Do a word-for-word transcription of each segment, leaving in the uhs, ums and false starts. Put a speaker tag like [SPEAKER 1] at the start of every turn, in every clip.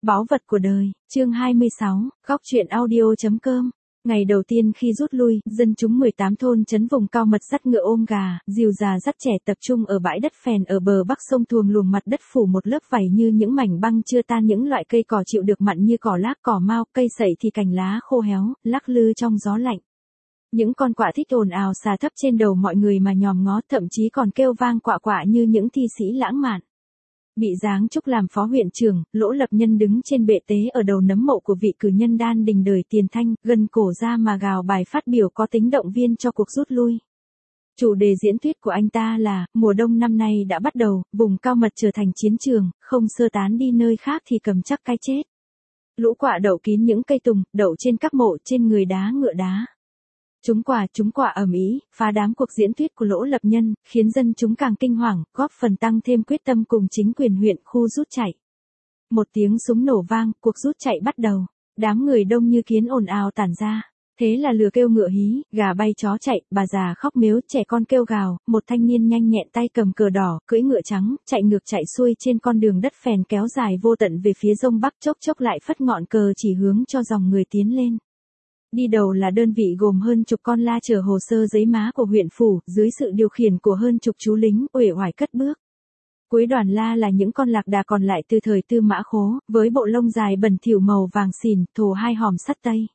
[SPEAKER 1] Báu vật của đời, chương hai mươi sáu, góc truyện audio.com. Ngày đầu tiên khi rút lui, dân chúng mười tám thôn trấn vùng cao mật dắt ngựa ôm gà, dìu già dắt trẻ tập trung ở bãi đất phèn ở bờ bắc sông Thuồng luồng mặt đất phủ một lớp vảy như những mảnh băng chưa tan, những loại cây cỏ chịu được mặn như cỏ lác cỏ mao, cây sậy thì cành lá khô héo, lắc lư trong gió lạnh. Những con quạ thích ồn ào xà thấp trên đầu mọi người mà nhòm ngó, thậm chí còn kêu vang quạ quạ như những thi sĩ lãng mạn. Bị giáng chức làm phó huyện trưởng, Lỗ Lập Nhân đứng trên bệ tế ở đầu nấm mộ của vị cử nhân đan đình đời tiền thanh, gần cổ ra mà gào bài phát biểu có tính động viên cho cuộc rút lui. Chủ đề diễn thuyết của anh ta là, mùa đông năm nay đã bắt đầu, vùng cao mật trở thành chiến trường, không sơ tán đi nơi khác thì cầm chắc cái chết. Lũ quạ đậu kín những cây tùng, đậu trên các mộ, trên người đá ngựa đá. Chúng quạ chúng quạ ầm ĩ, phá đám cuộc diễn thuyết của Lỗ Lập Nhân, khiến dân chúng càng kinh hoàng, góp phần tăng thêm quyết tâm cùng chính quyền huyện khu rút chạy. Một tiếng súng nổ vang, cuộc rút chạy bắt đầu. Đám người đông như kiến ồn ào tản ra. Thế là lừa kêu ngựa hí, gà bay chó chạy, bà già khóc mếu, trẻ con kêu gào, một thanh niên nhanh nhẹn tay cầm cờ đỏ, cưỡi ngựa trắng, chạy ngược chạy xuôi trên con đường đất phèn kéo dài vô tận về phía Đông Bắc, chốc chốc lại phất ngọn cờ chỉ hướng cho dòng người tiến lên. Đi đầu là đơn vị gồm hơn chục con la chở hồ sơ giấy má của huyện phủ, dưới sự điều khiển của hơn chục chú lính, uể oải cất bước. Cuối đoàn la là những con lạc đà còn lại từ thời Tư Mã Khố, với bộ lông dài bẩn thỉu màu vàng xỉn, thồ hai hòm sắt tây.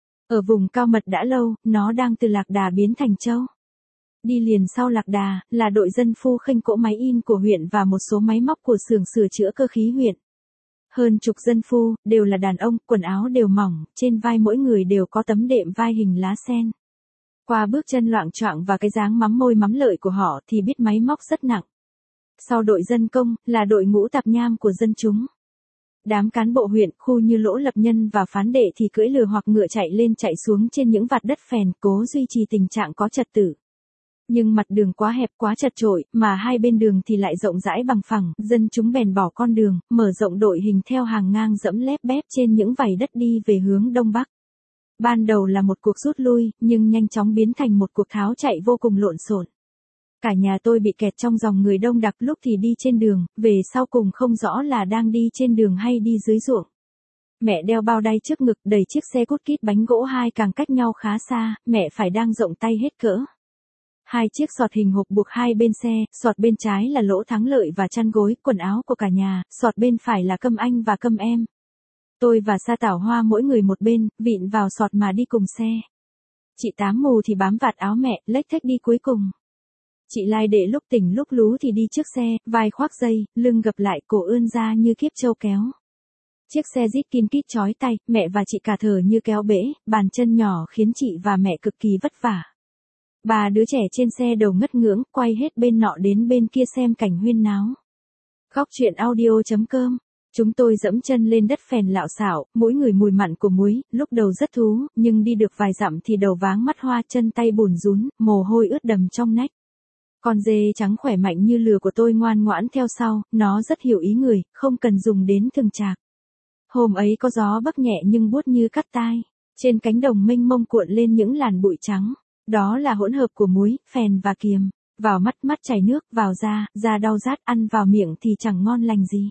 [SPEAKER 1] Ở vùng cao mật đã lâu, nó đang từ lạc đà biến thành trâu. Đi liền sau lạc đà, là đội dân phu khênh cỗ máy in của huyện và một số máy móc của xưởng sửa chữa cơ khí huyện. Hơn chục dân phu, đều là đàn ông, quần áo đều mỏng, trên vai mỗi người đều có tấm đệm vai hình lá sen. Qua bước chân loạng choạng và cái dáng mắm môi mắm lợi của họ thì biết máy móc rất nặng. Sau đội dân công, là đội ngũ tạp nham của dân chúng. Đám cán bộ huyện, khu như Lỗ Lập Nhân và Phán Đệ thì cưỡi lừa hoặc ngựa chạy lên chạy xuống trên những vạt đất phèn, cố duy trì tình trạng có trật tự. Nhưng mặt đường quá hẹp quá chật chội, mà hai bên đường thì lại rộng rãi bằng phẳng, dân chúng bèn bỏ con đường, mở rộng đội hình theo hàng ngang dẫm lép bép trên những vảy đất đi về hướng Đông Bắc. Ban đầu là một cuộc rút lui, nhưng nhanh chóng biến thành một cuộc tháo chạy vô cùng lộn xộn. Cả nhà tôi bị kẹt trong dòng người đông đặc, lúc thì đi trên đường, về sau cùng không rõ là đang đi trên đường hay đi dưới ruộng. Mẹ đeo bao đay trước ngực, đẩy chiếc xe cút kít bánh gỗ hai càng cách nhau khá xa, mẹ phải đang rộng tay hết cỡ. Hai chiếc sọt hình hộp buộc hai bên xe, sọt bên trái là Lỗ Thắng Lợi và chăn gối, quần áo của cả nhà, sọt bên phải là Câm Anh và Câm Em. Tôi và Sa Tảo Hoa mỗi người một bên, vịn vào sọt mà đi cùng xe. Chị Tám Mù thì bám vạt áo mẹ, lếch thếch đi cuối cùng. Chị Lai Đệ lúc tỉnh lúc lú thì đi trước xe, vai khoác dây, lưng gập lại, cổ ươn ra như kiếp trâu kéo. Chiếc xe rít kin kít chói tay, mẹ và chị cả thở như kéo bể, bàn chân nhỏ khiến chị và mẹ cực kỳ vất vả. Ba đứa trẻ trên xe đầu ngất ngưỡng, quay hết bên nọ đến bên kia xem cảnh huyên náo. Góc truyện audio.com. Chúng tôi dẫm chân lên đất phèn lạo xạo, mỗi người mùi mặn của muối, lúc đầu rất thú, nhưng đi được vài dặm thì đầu váng mắt hoa, chân tay bùn rún, mồ hôi ướt đầm trong nách. Con dê trắng khỏe mạnh như lừa của tôi ngoan ngoãn theo sau, nó rất hiểu ý người, không cần dùng đến thường trạc. Hôm ấy có gió bấc nhẹ nhưng buốt như cắt tai, trên cánh đồng mênh mông cuộn lên những làn bụi trắng. Đó là hỗn hợp của muối, phèn và kiềm. Vào mắt mắt chảy nước, vào da, da đau rát, ăn vào miệng thì chẳng ngon lành gì.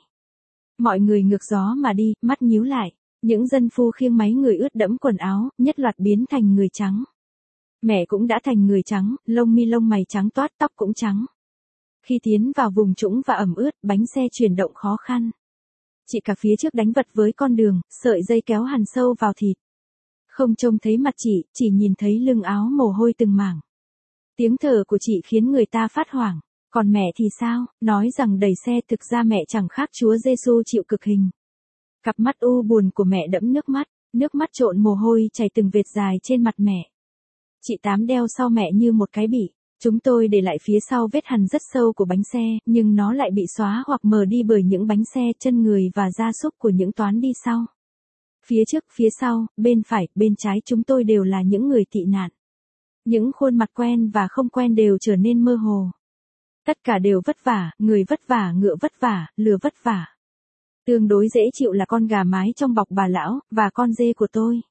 [SPEAKER 1] Mọi người ngược gió mà đi, mắt nhíu lại. Những dân phu khiêng máy người ướt đẫm quần áo, nhất loạt biến thành người trắng. Mẹ cũng đã thành người trắng, lông mi lông mày trắng toát, tóc cũng trắng. Khi tiến vào vùng trũng và ẩm ướt, bánh xe chuyển động khó khăn. Chị cả phía trước đánh vật với con đường, sợi dây kéo hằn sâu vào thịt. Không trông thấy mặt chị, chỉ nhìn thấy lưng áo mồ hôi từng mảng. Tiếng thở của chị khiến người ta phát hoảng. Còn mẹ thì sao, nói rằng đẩy xe, thực ra mẹ chẳng khác Chúa Giêsu chịu cực hình. Cặp mắt u buồn của mẹ đẫm nước mắt, nước mắt trộn mồ hôi chảy từng vệt dài trên mặt mẹ. Chị Tám đeo sau mẹ như một cái bỉ. Chúng tôi để lại phía sau vết hằn rất sâu của bánh xe, nhưng nó lại bị xóa hoặc mờ đi bởi những bánh xe, chân người và gia súc của những toán đi sau. Phía trước, phía sau, bên phải, bên trái chúng tôi đều là những người tị nạn. Những khuôn mặt quen và không quen đều trở nên mơ hồ. Tất cả đều vất vả, người vất vả, ngựa vất vả, lừa vất vả. Tương đối dễ chịu là con gà mái trong bọc bà lão, và con dê của tôi.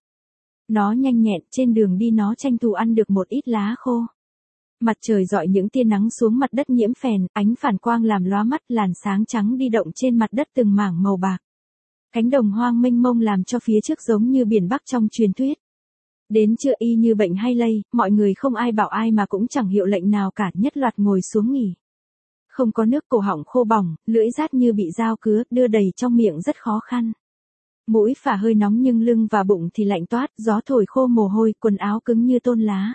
[SPEAKER 1] Nó nhanh nhẹn, trên đường đi nó tranh thủ ăn được một ít lá khô. Mặt trời rọi những tia nắng xuống mặt đất nhiễm phèn, ánh phản quang làm lóa mắt, làn sáng trắng đi động trên mặt đất từng mảng màu bạc. Cánh đồng hoang mênh mông làm cho phía trước giống như biển Bắc trong truyền thuyết. Đến trưa y như bệnh hay lây, mọi người không ai bảo ai mà cũng chẳng hiệu lệnh nào cả, nhất loạt ngồi xuống nghỉ. Không có nước, cổ họng khô bỏng, lưỡi rát như bị dao cứa, đưa đầy trong miệng rất khó khăn. Mũi phả hơi nóng nhưng lưng và bụng thì lạnh toát, gió thổi khô mồ hôi, quần áo cứng như tôn lá.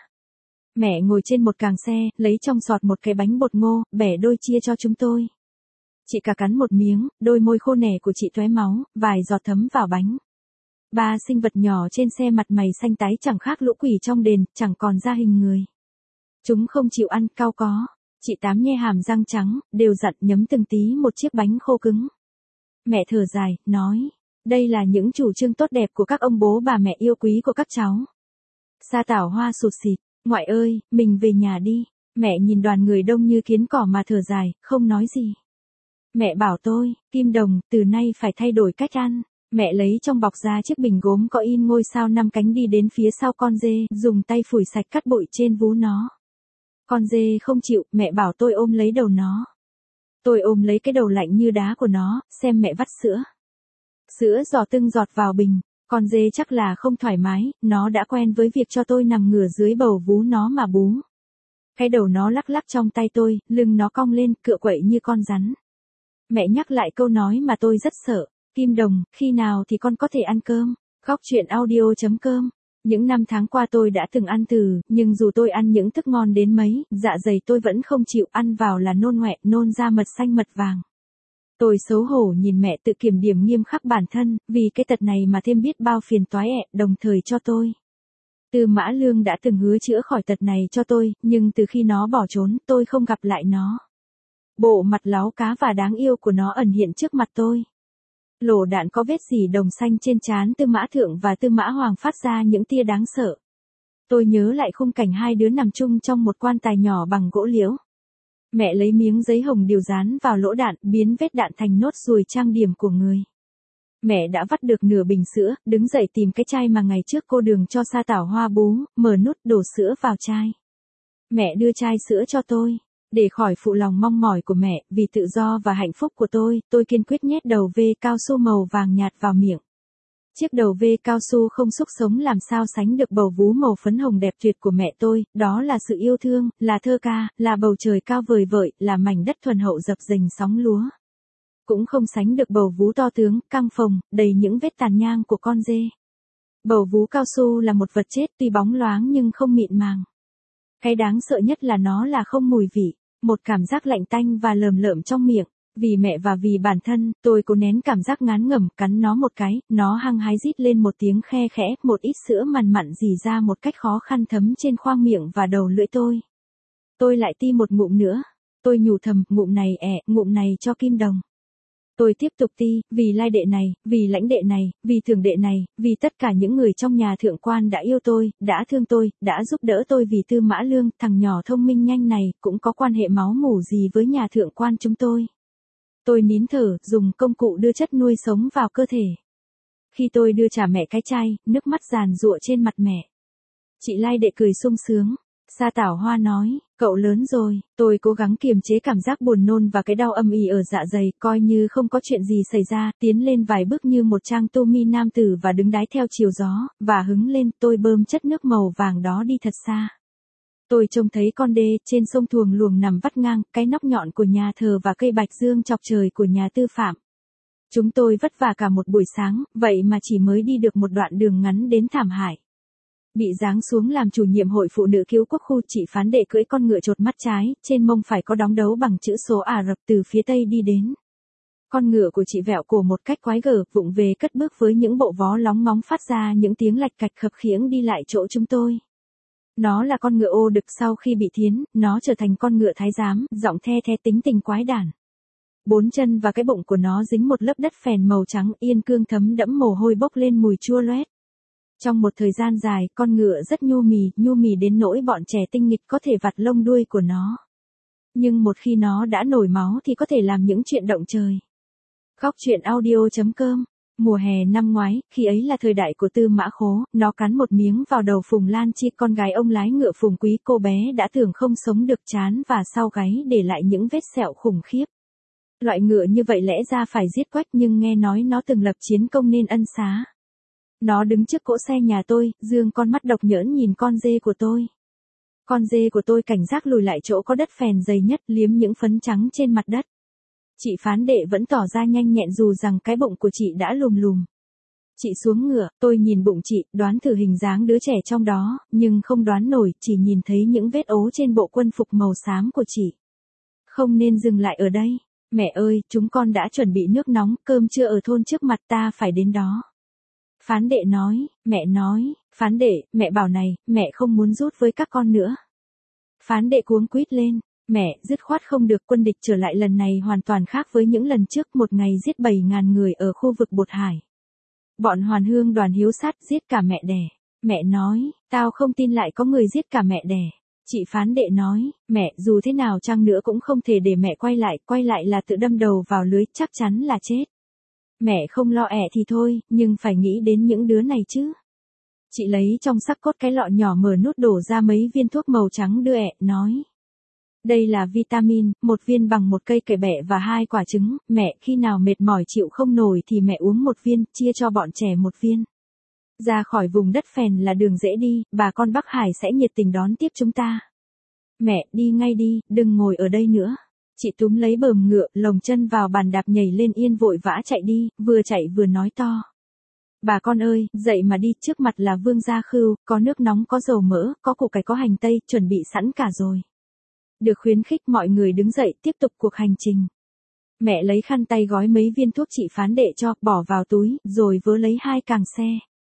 [SPEAKER 1] Mẹ ngồi trên một càng xe, lấy trong sọt một cái bánh bột ngô, bẻ đôi chia cho chúng tôi. Chị cả cắn một miếng, đôi môi khô nẻ của chị tóe máu, vài giọt thấm vào bánh. Ba sinh vật nhỏ trên xe mặt mày xanh tái chẳng khác lũ quỷ trong đền, chẳng còn ra hình người. Chúng không chịu ăn, cau có. Chị Tám nhe hàm răng trắng, đều dặn nhấm từng tí một chiếc bánh khô cứng. Mẹ thở dài, nói, đây là những chủ trương tốt đẹp của các ông bố bà mẹ yêu quý của các cháu. Sa Tảo Hoa sụt sịt, ngoại ơi, mình về nhà đi. Mẹ nhìn đoàn người đông như kiến cỏ mà thở dài, không nói gì. Mẹ bảo tôi, Kim Đồng, từ nay phải thay đổi cách ăn. Mẹ lấy trong bọc ra chiếc bình gốm có in ngôi sao năm cánh đi đến phía sau con dê, dùng tay phủi sạch cát bụi trên vú nó. Con dê không chịu, mẹ bảo tôi ôm lấy đầu nó. Tôi ôm lấy cái đầu lạnh như đá của nó, xem mẹ vắt sữa. Sữa giò tưng giọt vào bình, con dê chắc là không thoải mái, nó đã quen với việc cho tôi nằm ngửa dưới bầu vú nó mà bú. Cái đầu nó lắc lắc trong tay tôi, lưng nó cong lên, cựa quậy như con rắn. Mẹ nhắc lại câu nói mà tôi rất sợ, Kim Đồng, khi nào thì con có thể ăn cơm? Góc truyện audio chấm com. Những năm tháng qua tôi đã từng ăn từ, nhưng dù tôi ăn những thức ngon đến mấy, dạ dày tôi vẫn không chịu, ăn vào là nôn ngoẹ, nôn ra mật xanh mật vàng. Tôi xấu hổ nhìn mẹ tự kiểm điểm nghiêm khắc bản thân, vì cái tật này mà thêm biết bao phiền toái ẹ, đồng thời cho tôi. Tư Mã Lương đã từng hứa chữa khỏi tật này cho tôi, nhưng từ khi nó bỏ trốn, tôi không gặp lại nó. Bộ mặt láo cá và đáng yêu của nó ẩn hiện trước mặt tôi. Lỗ đạn có vết dỉ đồng xanh trên trán Tư Mã Thượng và Tư Mã Hoàng phát ra những tia đáng sợ. Tôi nhớ lại khung cảnh hai đứa nằm chung trong một quan tài nhỏ bằng gỗ liễu. Mẹ lấy miếng giấy hồng điều dán vào lỗ đạn, biến vết đạn thành nốt ruồi trang điểm của người. Mẹ đã vắt được nửa bình sữa, đứng dậy tìm cái chai mà ngày trước cô Đường cho Sa Tảo Hoa bú, mở nút đổ sữa vào chai. Mẹ đưa chai sữa cho tôi. Để khỏi phụ lòng mong mỏi của mẹ, vì tự do và hạnh phúc của tôi, tôi kiên quyết nhét đầu vê cao su màu vàng nhạt vào miệng. Chiếc đầu vê cao su không xúc sống làm sao sánh được bầu vú màu phấn hồng đẹp tuyệt của mẹ tôi, đó là sự yêu thương, là thơ ca, là bầu trời cao vời vợi, là mảnh đất thuần hậu dập dềnh sóng lúa. Cũng không sánh được bầu vú to tướng, căng phồng, đầy những vết tàn nhang của con dê. Bầu vú cao su là một vật chết tuy bóng loáng nhưng không mịn màng. Cái đáng sợ nhất là nó là không mùi vị. Một cảm giác lạnh tanh và lờm lợm trong miệng, vì mẹ và vì bản thân, tôi cố nén cảm giác ngán ngẩm, cắn nó một cái, nó hăng hái rít lên một tiếng khe khẽ, một ít sữa mằn mặn rỉ ra một cách khó khăn thấm trên khoang miệng và đầu lưỡi tôi. Tôi lại ti một ngụm nữa, tôi nhủ thầm, ngụm này ẹ, ngụm này cho Kim Đồng. Tôi tiếp tục ti, vì lai đệ này, vì lãnh đệ này, vì thường đệ này, vì tất cả những người trong nhà thượng quan đã yêu tôi, đã thương tôi, đã giúp đỡ tôi, vì Tư Mã Lương, thằng nhỏ thông minh nhanh này, cũng có quan hệ máu mủ gì với nhà thượng quan chúng tôi. Tôi nín thở, dùng công cụ đưa chất nuôi sống vào cơ thể. Khi tôi đưa trả mẹ cái chai, nước mắt giàn giụa trên mặt mẹ. Chị lai đệ cười sung sướng. Sa Tảo Hoa nói, cậu lớn rồi. Tôi cố gắng kiềm chế cảm giác buồn nôn và cái đau âm ỉ ở dạ dày, coi như không có chuyện gì xảy ra, tiến lên vài bước như một trang tô mi nam tử và đứng đái theo chiều gió, và hứng lên, tôi bơm chất nước màu vàng đó đi thật xa. Tôi trông thấy con đê trên sông Thuồng luồng nằm vắt ngang, cái nóc nhọn của nhà thờ và cây bạch dương chọc trời của nhà Tư Phạm. Chúng tôi vất vả cả một buổi sáng, vậy mà chỉ mới đi được một đoạn đường ngắn đến thảm hại. Bị giáng xuống làm chủ nhiệm hội phụ nữ cứu quốc khu, chị phán đệ cưỡi con ngựa chột mắt trái, trên mông phải có đóng dấu bằng chữ số Ả Rập từ phía tây đi đến. Con ngựa của chị vẹo cổ một cách quái gở, vụng về cất bước với những bộ vó lóng ngóng phát ra những tiếng lạch cạch khập khiễng đi lại chỗ chúng tôi. Nó là con ngựa ô đực sau khi bị thiến, nó trở thành con ngựa thái giám, giọng the the tính tình quái đản. Bốn chân và cái bụng của nó dính một lớp đất phèn màu trắng, yên cương thấm đẫm mồ hôi bốc lên mùi chua loét. Trong một thời gian dài, con ngựa rất nhu mì, nhu mì đến nỗi bọn trẻ tinh nghịch có thể vặt lông đuôi của nó. Nhưng một khi nó đã nổi máu thì có thể làm những chuyện động trời. Góc truyện audio chấm com. Mùa hè năm ngoái, khi ấy là thời đại của Tư Mã Khố, nó cắn một miếng vào đầu Phùng Lan Chi, con gái ông lái ngựa Phùng Quý. Cô bé đã tưởng không sống được, chán và sau gáy để lại những vết sẹo khủng khiếp. Loại ngựa như vậy lẽ ra phải giết quách nhưng nghe nói nó từng lập chiến công nên ân xá. Nó đứng trước cỗ xe nhà tôi, dương con mắt độc nhỡn nhìn con dê của tôi. Con dê của tôi cảnh giác lùi lại chỗ có đất phèn dày nhất, liếm những phấn trắng trên mặt đất. Chị phán đệ vẫn tỏ ra nhanh nhẹn dù rằng cái bụng của chị đã lùm lùm. Chị xuống ngựa, tôi nhìn bụng chị, đoán thử hình dáng đứa trẻ trong đó, nhưng không đoán nổi, chỉ nhìn thấy những vết ố trên bộ quân phục màu xám của chị. Không nên dừng lại ở đây. Mẹ ơi, chúng con đã chuẩn bị nước nóng, cơm trưa ở thôn trước mặt ta phải đến đó. Phán đệ nói, mẹ nói, phán đệ, mẹ bảo này, mẹ không muốn rút với các con nữa. Phán đệ cuống quýt lên, mẹ, dứt khoát không được, quân địch trở lại lần này hoàn toàn khác với những lần trước, một ngày giết bảy ngàn người ở khu vực Bột Hải. Bọn Hoàn Hương đoàn hiếu sát giết cả mẹ đẻ. Mẹ nói, tao không tin lại có người giết cả mẹ đẻ. Chị phán đệ nói, mẹ, dù thế nào chăng nữa cũng không thể để mẹ quay lại, quay lại là tự đâm đầu vào lưới, chắc chắn là chết. Mẹ không lo ẹ thì thôi, nhưng phải nghĩ đến những đứa này chứ. Chị lấy trong sắc cốt cái lọ nhỏ mở nút đổ ra mấy viên thuốc màu trắng đưa ẹ, nói. Đây là vitamin, một viên bằng một cây cải bẹ và hai quả trứng, mẹ khi nào mệt mỏi chịu không nổi thì mẹ uống một viên, chia cho bọn trẻ một viên. Ra khỏi vùng đất phèn là đường dễ đi, bà con Bắc Hải sẽ nhiệt tình đón tiếp chúng ta. Mẹ, đi ngay đi, đừng ngồi ở đây nữa. Chị túm lấy bờm ngựa, lồng chân vào bàn đạp nhảy lên yên vội vã chạy đi, vừa chạy vừa nói to. Bà con ơi, dậy mà đi, trước mặt là Vương Gia Khưu, có nước nóng có dầu mỡ, có củ cải có hành tây, chuẩn bị sẵn cả rồi. Được khuyến khích mọi người đứng dậy tiếp tục cuộc hành trình. Mẹ lấy khăn tay gói mấy viên thuốc chị phán đệ cho, bỏ vào túi, rồi vớ lấy hai càng xe.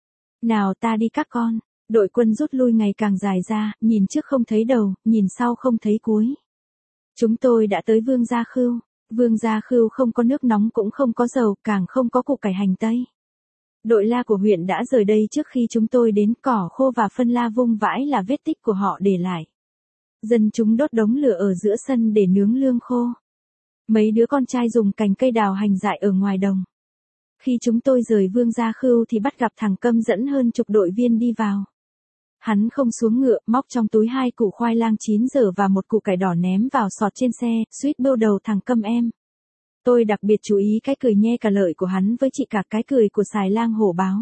[SPEAKER 1] Nào ta đi các con, đội quân rút lui ngày càng dài ra, nhìn trước không thấy đầu, nhìn sau không thấy cuối. Chúng tôi đã tới Vương Gia Khưu. Vương Gia Khưu không có nước nóng cũng không có dầu, càng không có củ cải hành tây. Đội la của huyện đã rời đây trước khi chúng tôi đến, cỏ khô và phân la vung vãi là vết tích của họ để lại. Dân chúng đốt đống lửa ở giữa sân để nướng lương khô. Mấy đứa con trai dùng cành cây đào hành dại ở ngoài đồng. Khi chúng tôi rời Vương Gia Khưu thì bắt gặp thằng Câm dẫn hơn chục đội viên đi vào. Hắn không xuống ngựa, móc trong túi hai củ khoai lang chín giờ và một củ cải đỏ ném vào sọt trên xe, suýt bêu đầu thằng Câm em. Tôi đặc biệt chú ý cái cười nhe cả lợi của hắn với chị cả, cái cười của xài lang hổ báo.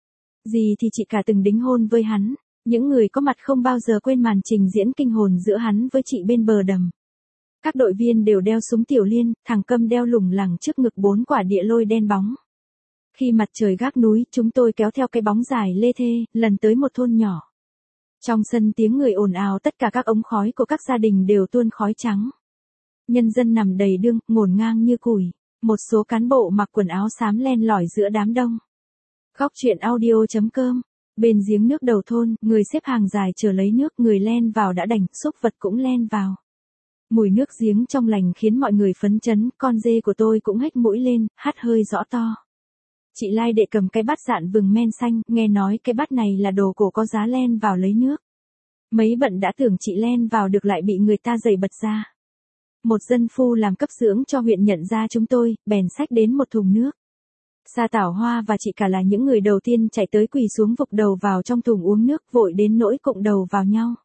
[SPEAKER 1] Gì thì chị cả từng đính hôn với hắn. Những người có mặt không bao giờ quên màn trình diễn kinh hồn giữa hắn với chị bên bờ đầm. Các đội viên đều đeo súng tiểu liên, thằng Câm đeo lủng lẳng trước ngực bốn quả địa lôi đen bóng. Khi mặt trời gác núi, chúng tôi kéo theo cái bóng dài lê thê, lần tới một thôn nhỏ. Trong sân tiếng người ồn ào, tất cả các ống khói của các gia đình đều tuôn khói trắng. Nhân dân nằm đầy đương, ngổn ngang như củi. Một số cán bộ mặc quần áo xám len lỏi giữa đám đông. Góc truyện audio chấm com. Bên giếng nước đầu thôn, người xếp hàng dài chờ lấy nước, người len vào đã đành, súc vật cũng len vào. Mùi nước giếng trong lành khiến mọi người phấn chấn, con dê của tôi cũng hếch mũi lên, hắt hơi rõ to. Chị Lai đệ cầm cái bát dạn vừng men xanh, nghe nói cái bát này là đồ cổ có giá, len vào lấy nước. Mấy bận đã tưởng chị len vào được lại bị người ta giày bật ra. Một dân phu làm cấp dưỡng cho huyện nhận ra chúng tôi, bèn xách đến một thùng nước. Sa Tảo Hoa và chị cả là những người đầu tiên chạy tới quỳ xuống vục đầu vào trong thùng uống nước, vội đến nỗi cụng đầu vào nhau.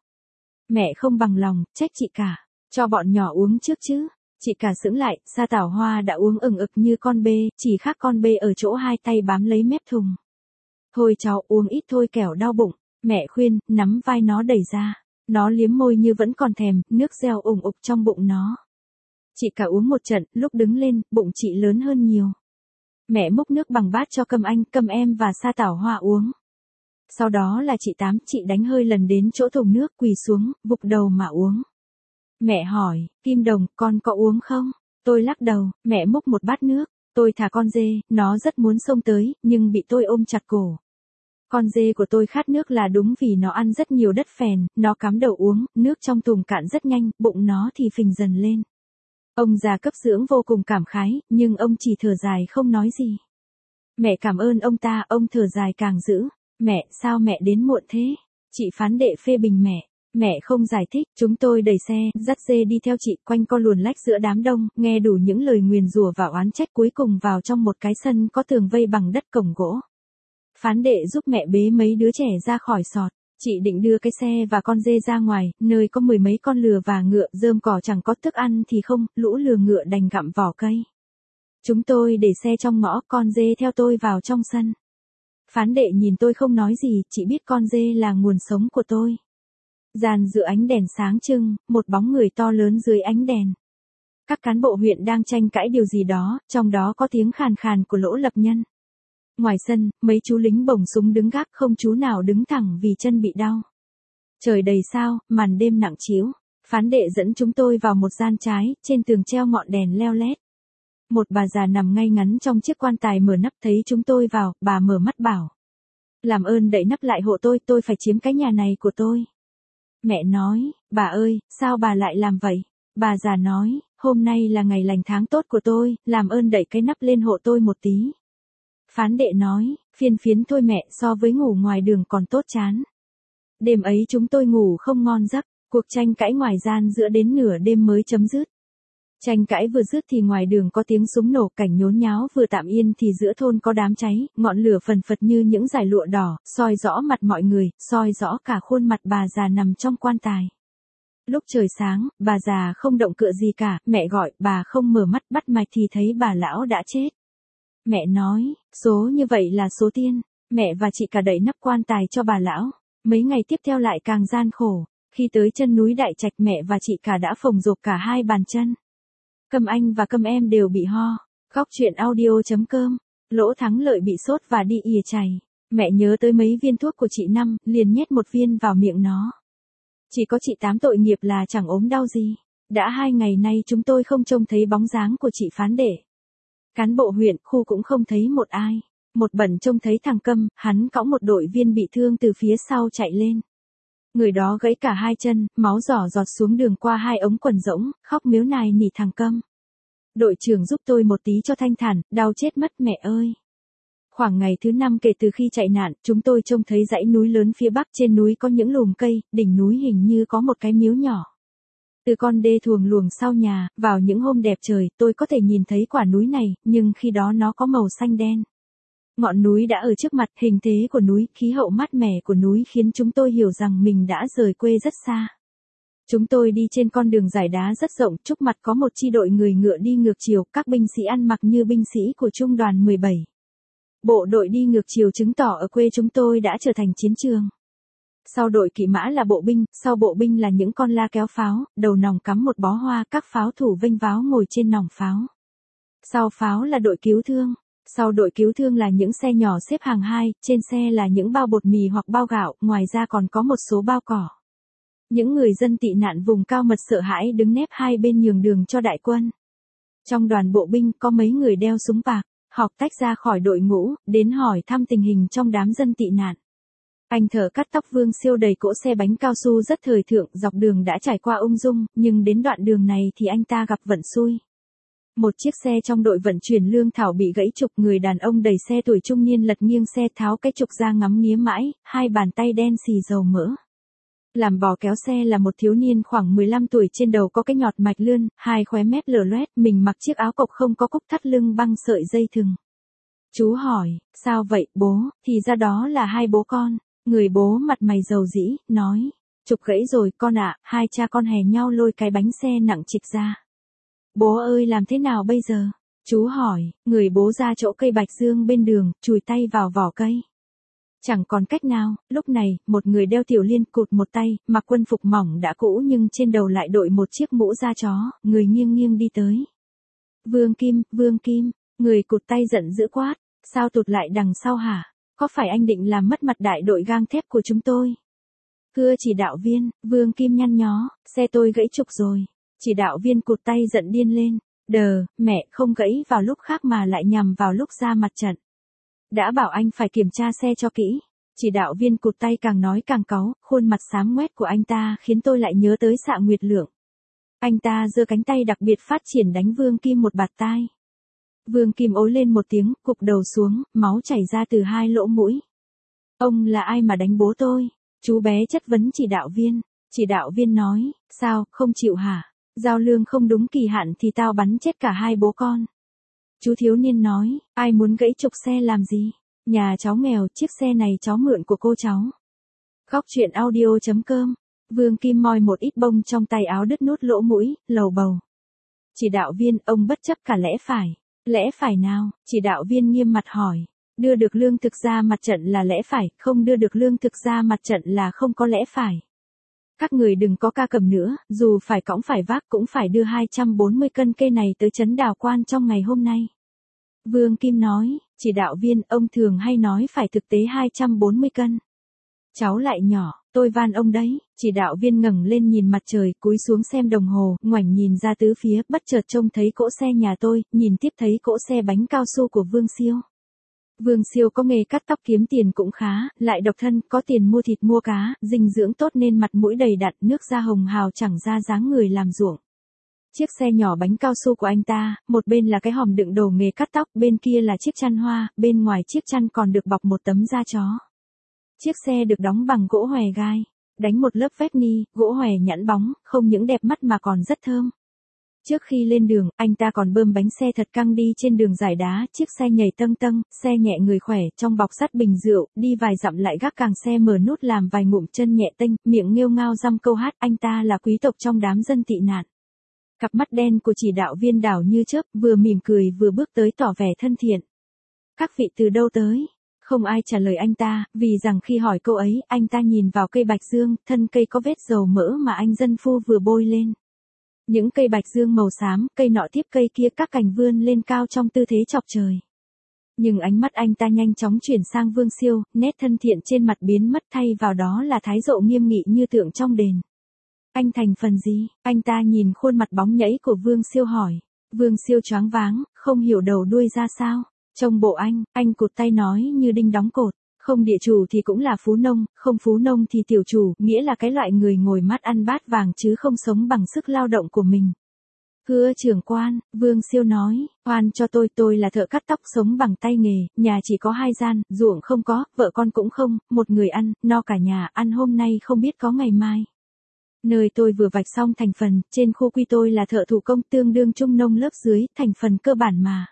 [SPEAKER 1] Mẹ không bằng lòng, trách chị cả, cho bọn nhỏ uống trước chứ. Chị cả sững lại, Sa Tảo Hoa đã uống ừng ực như con bê, chỉ khác con bê ở chỗ hai tay bám lấy mép thùng. Thôi cháu, uống ít thôi kẻo đau bụng. Mẹ khuyên, nắm vai nó đẩy ra. Nó liếm môi như vẫn còn thèm, nước reo ủng ục trong bụng nó. Chị cả uống một trận, lúc đứng lên, bụng chị lớn hơn nhiều. Mẹ múc nước bằng bát cho Câm anh, Câm em và Sa Tảo Hoa uống. Sau đó là chị Tám, chị đánh hơi lần đến chỗ thùng nước, quỳ xuống, vục đầu mà uống. Mẹ hỏi, Kim Đồng, con có uống không? Tôi lắc đầu, mẹ múc một bát nước. Tôi thả con dê, nó rất muốn xông tới, nhưng bị tôi ôm chặt cổ. Con dê của tôi khát nước là đúng vì nó ăn rất nhiều đất phèn, nó cắm đầu uống, nước trong thùng cạn rất nhanh, bụng nó thì phình dần lên. Ông già cấp dưỡng vô cùng cảm khái, nhưng ông chỉ thở dài không nói gì. Mẹ cảm ơn ông ta, ông thở dài càng dữ. Mẹ, sao mẹ đến muộn thế? Chị phán đệ phê bình mẹ. Mẹ không giải thích, chúng tôi đẩy xe, dắt dê đi theo chị, quanh co luồn lách giữa đám đông, nghe đủ những lời nguyền rủa và oán trách, cuối cùng vào trong một cái sân có tường vây bằng đất cổng gỗ. Phán đệ giúp mẹ bế mấy đứa trẻ ra khỏi sọt. Chị định đưa cái xe và con dê ra ngoài, nơi có mười mấy con lừa và ngựa, rơm cỏ chẳng có thức ăn thì không, lũ lừa ngựa đành gặm vỏ cây. Chúng tôi để xe trong ngõ, con dê theo tôi vào trong sân. Phán đệ nhìn tôi không nói gì, chỉ biết con dê là nguồn sống của tôi. Gian giữa ánh đèn sáng trưng, một bóng người to lớn dưới ánh đèn. Các cán bộ huyện đang tranh cãi điều gì đó, trong đó có tiếng khàn khàn của Lỗ Lập Nhân. Ngoài sân, mấy chú lính bổng súng đứng gác, không chú nào đứng thẳng vì chân bị đau. Trời đầy sao, màn đêm nặng trĩu. Phán đệ dẫn chúng tôi vào một gian trái, trên tường treo ngọn đèn leo lét. Một bà già nằm ngay ngắn trong chiếc quan tài mở nắp thấy chúng tôi vào, bà mở mắt bảo. Làm ơn đậy nắp lại hộ tôi, tôi phải chiếm cái nhà này của tôi. Mẹ nói, bà ơi, sao bà lại làm vậy? Bà già nói, hôm nay là ngày lành tháng tốt của tôi, làm ơn đậy cái nắp lên hộ tôi một tí. Phán đệ nói, phiền phiến thôi mẹ, so với ngủ ngoài đường còn tốt chán. Đêm ấy chúng tôi ngủ không ngon giấc, cuộc tranh cãi ngoài gian giữa đến nửa đêm mới chấm dứt. Tranh cãi vừa dứt thì ngoài đường có tiếng súng nổ, cảnh nhốn nháo vừa tạm yên thì giữa thôn có đám cháy, ngọn lửa phần phật như những dải lụa đỏ, soi rõ mặt mọi người, soi rõ cả khuôn mặt bà già nằm trong quan tài. Lúc trời sáng, bà già không động cựa gì cả, mẹ gọi, bà không mở mắt bắt mạch thì thấy bà lão đã chết. Mẹ nói, số như vậy là số tiên, mẹ và chị cả đậy nắp quan tài cho bà lão. Mấy ngày tiếp theo lại càng gian khổ, khi tới chân núi Đại Trạch mẹ và chị cả đã phồng rộp cả hai bàn chân. Câm anh và câm em đều bị ho. Góc chuyện audio chấm com. Lỗ Thắng Lợi bị sốt và đi ỉa chày. Mẹ nhớ tới mấy viên thuốc của chị Năm, liền nhét một viên vào miệng nó. Chỉ có chị Tám tội nghiệp là chẳng ốm đau gì. Đã hai ngày nay chúng tôi không trông thấy bóng dáng của chị Phán Đệ. Cán bộ huyện, khu cũng không thấy một ai. Một bẩn trông thấy thằng Câm, hắn cõng một đội viên bị thương từ phía sau chạy lên. Người đó gãy cả hai chân, máu giỏ giọt xuống đường qua hai ống quần rỗng, khóc miếu nài nỉ thằng Câm. Đội trưởng giúp tôi một tí cho thanh thản, đau chết mất mẹ ơi. Khoảng ngày thứ năm kể từ khi chạy nạn, chúng tôi trông thấy dãy núi lớn phía bắc, trên núi có những lùm cây, đỉnh núi hình như có một cái miếu nhỏ. Từ con đê thuồng luồng sau nhà, vào những hôm đẹp trời, tôi có thể nhìn thấy quả núi này, nhưng khi đó nó có màu xanh đen. Ngọn núi đã ở trước mặt, hình thế của núi, khí hậu mát mẻ của núi khiến chúng tôi hiểu rằng mình đã rời quê rất xa. Chúng tôi đi trên con đường dải đá rất rộng, trước mặt có một chi đội người ngựa đi ngược chiều, các binh sĩ ăn mặc như binh sĩ của trung đoàn mười bảy. Bộ đội đi ngược chiều chứng tỏ ở quê chúng tôi đã trở thành chiến trường. Sau đội kỵ mã là bộ binh, sau bộ binh là những con la kéo pháo, đầu nòng cắm một bó hoa, các pháo thủ vênh váo ngồi trên nòng pháo. Sau pháo là đội cứu thương. Sau đội cứu thương là những xe nhỏ xếp hàng hai, trên xe là những bao bột mì hoặc bao gạo, ngoài ra còn có một số bao cỏ. Những người dân tị nạn vùng cao mật sợ hãi đứng nép hai bên nhường đường cho đại quân. Trong đoàn bộ binh có mấy người đeo súng bạc, học tách ra khỏi đội ngũ, đến hỏi thăm tình hình trong đám dân tị nạn. Anh thợ cắt tóc Vương Siêu đầy cỗ xe bánh cao su rất thời thượng, dọc đường đã trải qua ung dung, nhưng đến đoạn đường này thì anh ta gặp vận xui. Một chiếc xe trong đội vận chuyển lương thảo bị gãy trục, người đàn ông đẩy xe tuổi trung niên lật nghiêng xe tháo cái trục ra ngắm nghía mãi, hai bàn tay đen xì dầu mỡ. Làm bò kéo xe là một thiếu niên khoảng mười lăm tuổi, trên đầu có cái nhọt mạch lươn, hai khóe mép lở loét, mình mặc chiếc áo cộc không có cúc thắt lưng băng sợi dây thừng. Chú hỏi, sao vậy bố, thì ra đó là hai bố con. Người bố mặt mày dầu dĩ, nói, trục gãy rồi con ạ. Hai cha con hè nhau lôi cái bánh xe nặng trịch ra. Bố ơi làm thế nào bây giờ? Chú hỏi, người bố ra chỗ cây bạch dương bên đường, chùi tay vào vỏ cây. Chẳng còn cách nào, lúc này, một người đeo tiểu liên cụt một tay, mặc quân phục mỏng đã cũ nhưng trên đầu lại đội một chiếc mũ da chó, người nghiêng nghiêng đi tới. Vương Kim, Vương Kim, người cụt tay giận dữ quát, sao tụt lại đằng sau hả? Có phải anh định làm mất mặt đại đội gang thép của chúng tôi? Thưa chỉ đạo viên, Vương Kim nhăn nhó, xe tôi gãy trục rồi. Chỉ đạo viên cụt tay giận điên lên, đờ, mẹ không gãy vào lúc khác mà lại nhằm vào lúc ra mặt trận. Đã bảo anh phải kiểm tra xe cho kỹ. Chỉ đạo viên cụt tay càng nói càng cáu, khuôn mặt xám ngoét của anh ta khiến tôi lại nhớ tới Xạ Nguyệt Lượng. Anh ta giơ cánh tay đặc biệt phát triển đánh Vương Kim một bạt tai. Vương Kim ối lên một tiếng, cụp đầu xuống, máu chảy ra từ hai lỗ mũi. Ông là ai mà đánh bố tôi? Chú bé chất vấn chỉ đạo viên. Chỉ đạo viên nói, sao, không chịu hả? Giao lương không đúng kỳ hạn thì tao bắn chết cả hai bố con. Chú thiếu niên nói, ai muốn gãy trục xe làm gì? Nhà cháu nghèo, chiếc xe này cháu mượn của cô cháu. Góc chuyện audio chấm com. Vương Kim moi một ít bông trong tay áo đứt nút lỗ mũi, lầu bầu. Chỉ đạo viên, ông bất chấp cả lẽ phải. Lẽ phải nào? Chỉ đạo viên nghiêm mặt hỏi. Đưa được lương thực ra mặt trận là lẽ phải, không đưa được lương thực ra mặt trận là không có lẽ phải. Các người đừng có ca cầm nữa, dù phải cõng phải vác cũng phải đưa hai trăm bốn mươi cân cây này tới trấn Đào Quan trong ngày hôm nay. Vương Kim nói, chỉ đạo viên, ông thường hay nói phải thực tế hai trăm bốn mươi cân. Cháu lại nhỏ, tôi van ông đấy. Chỉ đạo viên ngẩng lên nhìn mặt trời, cúi xuống xem đồng hồ, ngoảnh nhìn ra tứ phía, bất chợt trông thấy cỗ xe nhà tôi, nhìn tiếp thấy cỗ xe bánh cao su của Vương Siêu. Vương Siêu có nghề cắt tóc kiếm tiền cũng khá, lại độc thân, có tiền mua thịt mua cá, dinh dưỡng tốt nên mặt mũi đầy đặn, nước da hồng hào chẳng ra dáng người làm ruộng. Chiếc xe nhỏ bánh cao su của anh ta, một bên là cái hòm đựng đồ nghề cắt tóc, bên kia là chiếc chăn hoa, bên ngoài chiếc chăn còn được bọc một tấm da chó. Chiếc xe được đóng bằng gỗ hòe gai, đánh một lớp vét ni, gỗ hòe nhẵn bóng, không những đẹp mắt mà còn rất thơm. Trước khi lên đường, anh ta còn bơm bánh xe thật căng đi trên đường giải đá, chiếc xe nhảy tâng tâng, xe nhẹ người khỏe, trong bọc sắt bình rượu, đi vài dặm lại gác càng xe mở nút làm vài ngụm chân nhẹ tênh, miệng nghêu ngao dăm câu hát, anh ta là quý tộc trong đám dân tị nạn. Cặp mắt đen của chỉ đạo viên đảo như chớp, vừa mỉm cười vừa bước tới tỏ vẻ thân thiện. Các vị từ đâu tới? Không ai trả lời anh ta, vì rằng khi hỏi câu ấy, anh ta nhìn vào cây bạch dương, thân cây có vết dầu mỡ mà anh dân phu vừa bôi lên. Những cây bạch dương màu xám, cây nọ tiếp cây kia các cành vươn lên cao trong tư thế chọc trời. Nhưng ánh mắt anh ta nhanh chóng chuyển sang Vương Siêu, nét thân thiện trên mặt biến mất thay vào đó là thái độ nghiêm nghị như tượng trong đền. Anh thành phần gì? Anh ta nhìn khuôn mặt bóng nhẫy của Vương Siêu hỏi. Vương Siêu choáng váng, không hiểu đầu đuôi ra sao. Trông bộ anh, anh cụt tay nói như đinh đóng cột. Không địa chủ thì cũng là phú nông, không phú nông thì tiểu chủ, nghĩa là cái loại người ngồi mắt ăn bát vàng chứ không sống bằng sức lao động của mình. Thưa trưởng quan, Vương Siêu nói, oan cho tôi, tôi là thợ cắt tóc sống bằng tay nghề, nhà chỉ có hai gian, ruộng không có, vợ con cũng không, một người ăn, no cả nhà, ăn hôm nay không biết có ngày mai. Nơi tôi vừa vạch xong thành phần, trên khu quy tôi là thợ thủ công tương đương trung nông lớp dưới, thành phần cơ bản mà.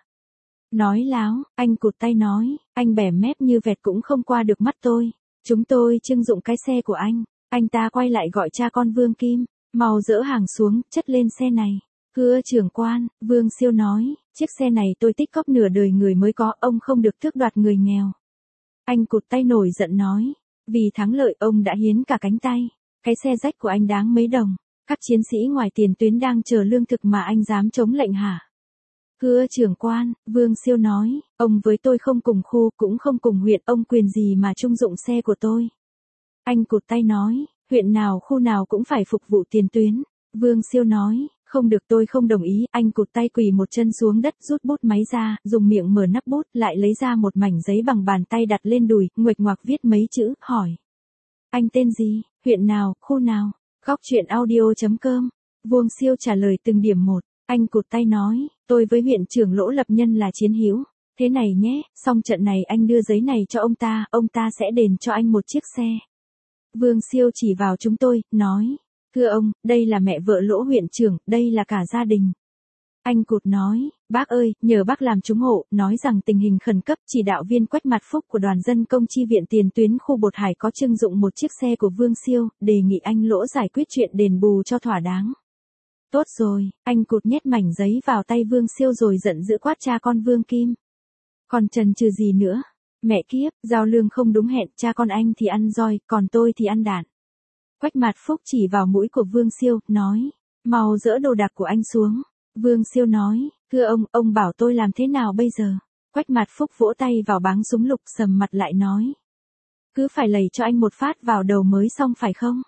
[SPEAKER 1] Nói láo, anh cụt tay nói, anh bẻ mép như vẹt cũng không qua được mắt tôi. Chúng tôi trưng dụng cái xe của anh. Anh ta quay lại gọi cha con Vương Kim, mau dỡ hàng xuống, chất lên xe này. Thưa trưởng quan, Vương Siêu nói, chiếc xe này tôi tích cóp nửa đời người mới có, ông không được tước đoạt người nghèo. Anh cụt tay nổi giận nói, vì thắng lợi ông đã hiến cả cánh tay. Cái xe rách của anh đáng mấy đồng. Các chiến sĩ ngoài tiền tuyến đang chờ lương thực mà anh dám chống lệnh hả? Thưa trưởng quan, Vương Siêu nói, ông với tôi không cùng khu, cũng không cùng huyện, ông quyền gì mà trung dụng xe của tôi. Anh cụt tay nói, huyện nào khu nào cũng phải phục vụ tiền tuyến. Vương Siêu nói, không được, tôi không đồng ý. Anh cụt tay quỳ một chân xuống đất, rút bút máy ra, dùng miệng mở nắp bút, lại lấy ra một mảnh giấy bằng bàn tay đặt lên đùi, nguệch ngoạc viết mấy chữ, hỏi. Anh tên gì, huyện nào, khu nào? Góc truyện audio chấm com. Vương Siêu trả lời từng điểm một. Anh cụt tay nói, tôi với huyện trưởng Lỗ Lập Nhân là chiến hữu. Thế này nhé, xong trận này anh đưa giấy này cho ông ta, ông ta sẽ đền cho anh một chiếc xe. Vương Siêu chỉ vào chúng tôi, nói, thưa ông, đây là mẹ vợ Lỗ huyện trưởng, đây là cả gia đình. Anh cụt nói, bác ơi, nhờ bác làm chúng hộ, nói rằng tình hình khẩn cấp, chỉ đạo viên Quách Mạt Phúc của đoàn dân công chi viện tiền tuyến khu Bột Hải có trưng dụng một chiếc xe của Vương Siêu, đề nghị anh Lỗ giải quyết chuyện đền bù cho thỏa đáng. Tốt rồi, anh cụt nhét mảnh giấy vào tay Vương Siêu rồi giận dữ quát cha con Vương Kim. Còn chần chừ gì nữa? Mẹ kiếp, giao lương không đúng hẹn, cha con anh thì ăn roi, còn tôi thì ăn đạn. Quách Mạt Phúc chỉ vào mũi của Vương Siêu, nói, mau dỡ đồ đạc của anh xuống. Vương Siêu nói, thưa ông, ông bảo tôi làm thế nào bây giờ? Quách Mạt Phúc vỗ tay vào báng súng lục, sầm mặt lại nói. Cứ phải lầy cho anh một phát vào đầu mới xong phải không?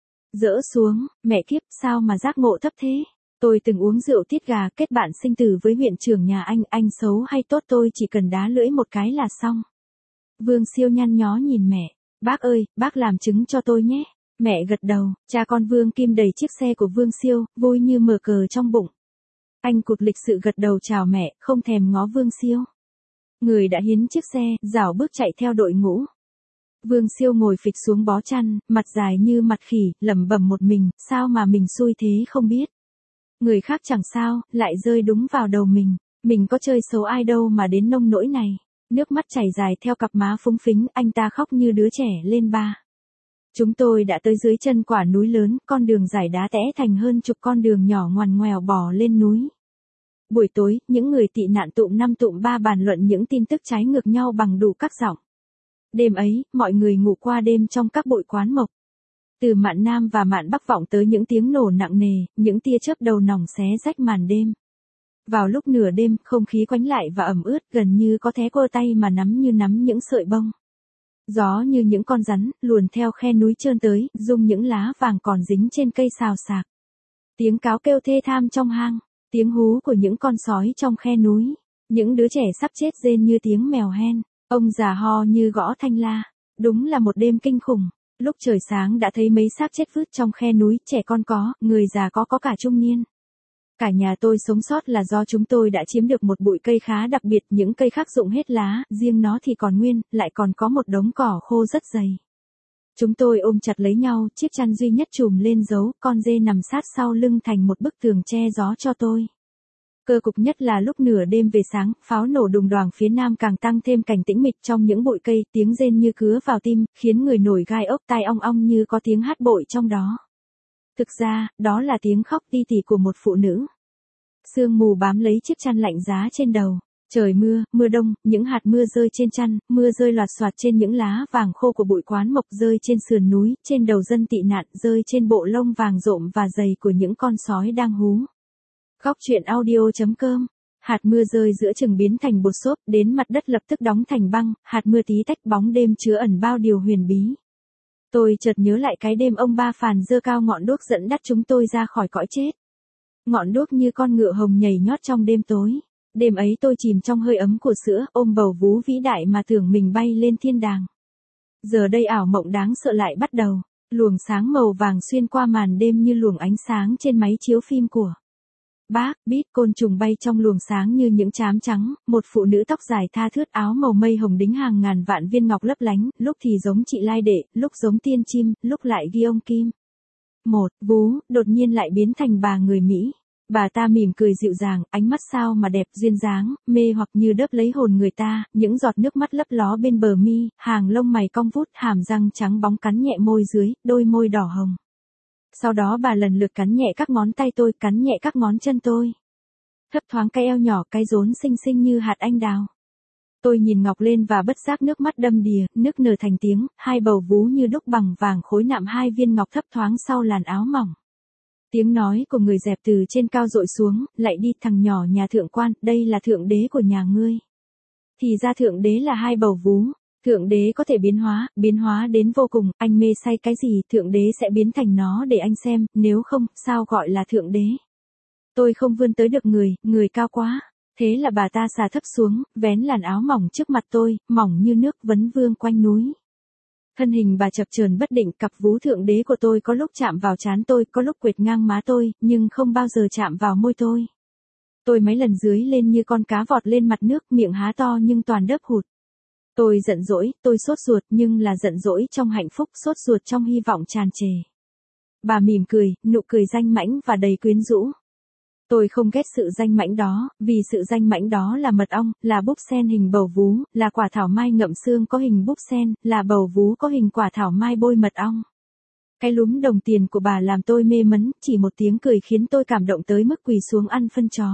[SPEAKER 1] Dỡ xuống, mẹ kiếp, sao mà giác ngộ thấp thế? Tôi từng uống rượu tiết gà, kết bạn sinh tử với huyện trưởng nhà anh, anh xấu hay tốt tôi chỉ cần đá lưỡi một cái là xong. Vương Siêu nhăn nhó nhìn mẹ, bác ơi, bác làm chứng cho tôi nhé. Mẹ gật đầu, cha con Vương Kim đẩy chiếc xe của Vương Siêu, vui như mở cờ trong bụng. Anh cụt lịch sự gật đầu chào mẹ, không thèm ngó Vương Siêu. Người đã hiến chiếc xe, rảo bước chạy theo đội ngũ. Vương Siêu ngồi phịch xuống bó chăn, mặt dài như mặt khỉ, lẩm bẩm một mình, sao mà mình xui thế không biết. Người khác chẳng sao, lại rơi đúng vào đầu mình. Mình có chơi xấu ai đâu mà đến nông nỗi này. Nước mắt chảy dài theo cặp má phúng phính, anh ta khóc như đứa trẻ lên ba. Chúng tôi đã tới dưới chân quả núi lớn, con đường giải đá tẽ thành hơn chục con đường nhỏ ngoằn ngoèo bò lên núi. Buổi tối, những người tị nạn tụm năm tụm ba bàn luận những tin tức trái ngược nhau bằng đủ các giọng. Đêm ấy, mọi người ngủ qua đêm trong các bụi quán mộc. Từ mạn Nam và mạn Bắc vọng tới những tiếng nổ nặng nề, những tia chớp đầu nòng xé rách màn đêm. Vào lúc nửa đêm, không khí quánh lại và ẩm ướt gần như có thể cô tay mà nắm như nắm những sợi bông. Gió như những con rắn, luồn theo khe núi trơn tới, rung những lá vàng còn dính trên cây xào xạc. Tiếng cáo kêu thê thảm trong hang, tiếng hú của những con sói trong khe núi, những đứa trẻ sắp chết rên như tiếng mèo hen, ông già ho như gõ thanh la. Đúng là một đêm kinh khủng. Lúc trời sáng đã thấy mấy xác chết vứt trong khe núi, trẻ con có, người già có có cả trung niên. Cả nhà tôi sống sót là do chúng tôi đã chiếm được một bụi cây khá đặc biệt, những cây khác rụng hết lá, riêng nó thì còn nguyên, lại còn có một đống cỏ khô rất dày. Chúng tôi ôm chặt lấy nhau, chiếc chăn duy nhất trùm lên giấu, con dê nằm sát sau lưng thành một bức tường che gió cho tôi. Cơ cục nhất là lúc nửa đêm về sáng, pháo nổ đùng đoàng phía nam càng tăng thêm cảnh tĩnh mịch trong những bụi cây, tiếng rên như cứa vào tim, khiến người nổi gai ốc tai ong ong như có tiếng hát bội trong đó. Thực ra, đó là tiếng khóc ti tỉ của một phụ nữ. Sương mù bám lấy chiếc chăn lạnh giá trên đầu. Trời mưa, mưa đông, những hạt mưa rơi trên chăn, mưa rơi loạt soạt trên những lá vàng khô của bụi quán mộc, rơi trên sườn núi, trên đầu dân tị nạn, rơi trên bộ lông vàng rộm và dày của những con sói đang hú. Góc truyện audio chấm com. Hạt mưa rơi giữa chừng biến thành bột xốp, đến mặt đất lập tức đóng thành băng, hạt mưa tí tách bóng đêm chứa ẩn bao điều huyền bí. Tôi chợt nhớ lại cái đêm ông Ba Phàn giơ cao ngọn đuốc dẫn dắt chúng tôi ra khỏi cõi chết. Ngọn đuốc như con ngựa hồng nhảy nhót trong đêm tối. Đêm ấy tôi chìm trong hơi ấm của sữa, ôm bầu vú vĩ đại mà tưởng mình bay lên thiên đàng. Giờ đây ảo mộng đáng sợ lại bắt đầu. Luồng sáng màu vàng xuyên qua màn đêm như luồng ánh sáng trên máy chiếu phim của bác Bít, côn trùng bay trong luồng sáng như những chám trắng, một phụ nữ tóc dài tha thướt áo màu mây hồng đính hàng ngàn vạn viên ngọc lấp lánh, lúc thì giống chị Lai Đệ, lúc giống tiên chim, lúc lại ghi ông Kim. Một, vú, đột nhiên lại biến thành bà người Mỹ. Bà ta mỉm cười dịu dàng, ánh mắt sao mà đẹp duyên dáng, mê hoặc như đớp lấy hồn người ta, những giọt nước mắt lấp ló bên bờ mi, hàng lông mày cong vút, hàm răng trắng bóng cắn nhẹ môi dưới, đôi môi đỏ hồng. Sau đó bà lần lượt cắn nhẹ các ngón tay tôi, cắn nhẹ các ngón chân tôi. Thấp thoáng cái eo nhỏ, cái rốn xinh xinh như hạt anh đào. Tôi nhìn ngọc lên và bất giác nước mắt đâm đìa, nức nở thành tiếng, hai bầu vú như đúc bằng vàng khối nạm hai viên ngọc thấp thoáng sau làn áo mỏng. Tiếng nói của người dẹp từ trên cao dội xuống, lại đi thằng nhỏ nhà thượng quan, đây là thượng đế của nhà ngươi. Thì ra thượng đế là hai bầu vú. Thượng đế có thể biến hóa, biến hóa đến vô cùng, anh mê say cái gì, thượng đế sẽ biến thành nó để anh xem, nếu không, sao gọi là thượng đế. Tôi không vươn tới được người, người cao quá. Thế là bà ta xà thấp xuống, vén làn áo mỏng trước mặt tôi, mỏng như nước vấn vương quanh núi. Thân hình bà chập chờn bất định, cặp vú thượng đế của tôi có lúc chạm vào trán tôi, có lúc quệt ngang má tôi, nhưng không bao giờ chạm vào môi tôi. Tôi mấy lần dưới lên như con cá vọt lên mặt nước, miệng há to nhưng toàn đớp hụt. Tôi giận dỗi, tôi sốt ruột nhưng là giận dỗi trong hạnh phúc, sốt ruột trong hy vọng tràn trề. Bà mỉm cười, nụ cười danh mãnh và đầy quyến rũ. Tôi không ghét sự danh mãnh đó, vì sự danh mãnh đó là mật ong, là búp sen hình bầu vú, là quả thảo mai ngậm xương có hình búp sen, là bầu vú có hình quả thảo mai bôi mật ong. Cái lúm đồng tiền của bà làm tôi mê mấn, chỉ một tiếng cười khiến tôi cảm động tới mức quỳ xuống ăn phân chó.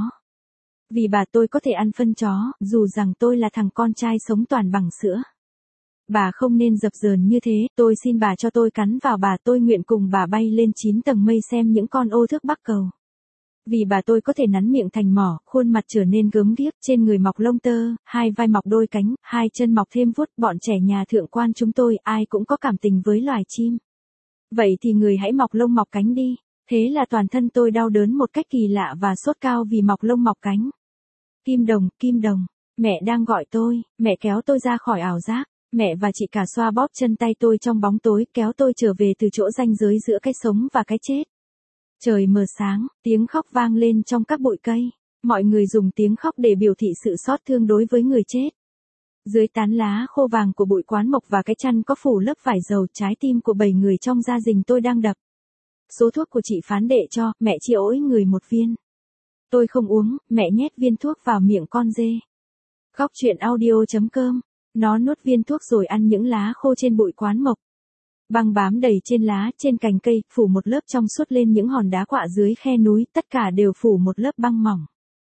[SPEAKER 1] Vì bà tôi có thể ăn phân chó, dù rằng tôi là thằng con trai sống toàn bằng sữa. Bà không nên dập dờn như thế, tôi xin bà cho tôi cắn vào bà, tôi nguyện cùng bà bay lên chín tầng mây xem những con ô thước bắc cầu. Vì bà tôi có thể nắn miệng thành mỏ, khuôn mặt trở nên gớm ghiếc, trên người mọc lông tơ, hai vai mọc đôi cánh, hai chân mọc thêm vuốt, bọn trẻ nhà thượng quan chúng tôi ai cũng có cảm tình với loài chim. Vậy thì người hãy mọc lông mọc cánh đi. Thế là toàn thân tôi đau đớn một cách kỳ lạ và sốt cao vì mọc lông mọc cánh. Kim Đồng, Kim Đồng, mẹ đang gọi tôi, mẹ kéo tôi ra khỏi ảo giác, mẹ và chị cả xoa bóp chân tay tôi trong bóng tối, kéo tôi trở về từ chỗ ranh giới giữa cái sống và cái chết. Trời mờ sáng, tiếng khóc vang lên trong các bụi cây, mọi người dùng tiếng khóc để biểu thị sự xót thương đối với người chết. Dưới tán lá khô vàng của bụi quán mộc và cái chăn có phủ lớp vải dầu, trái tim của bảy người trong gia đình tôi đang đập. Số thuốc của chị phán đệ cho, mẹ chia ỗi người một viên. Tôi không uống, mẹ nhét viên thuốc vào miệng con dê. Góc truyện audio chấm com. Nó nuốt viên thuốc rồi ăn những lá khô trên bụi quán mộc. Băng bám đầy trên lá, trên cành cây, phủ một lớp trong suốt lên những hòn đá quạ dưới khe núi, tất cả đều phủ một lớp băng mỏng.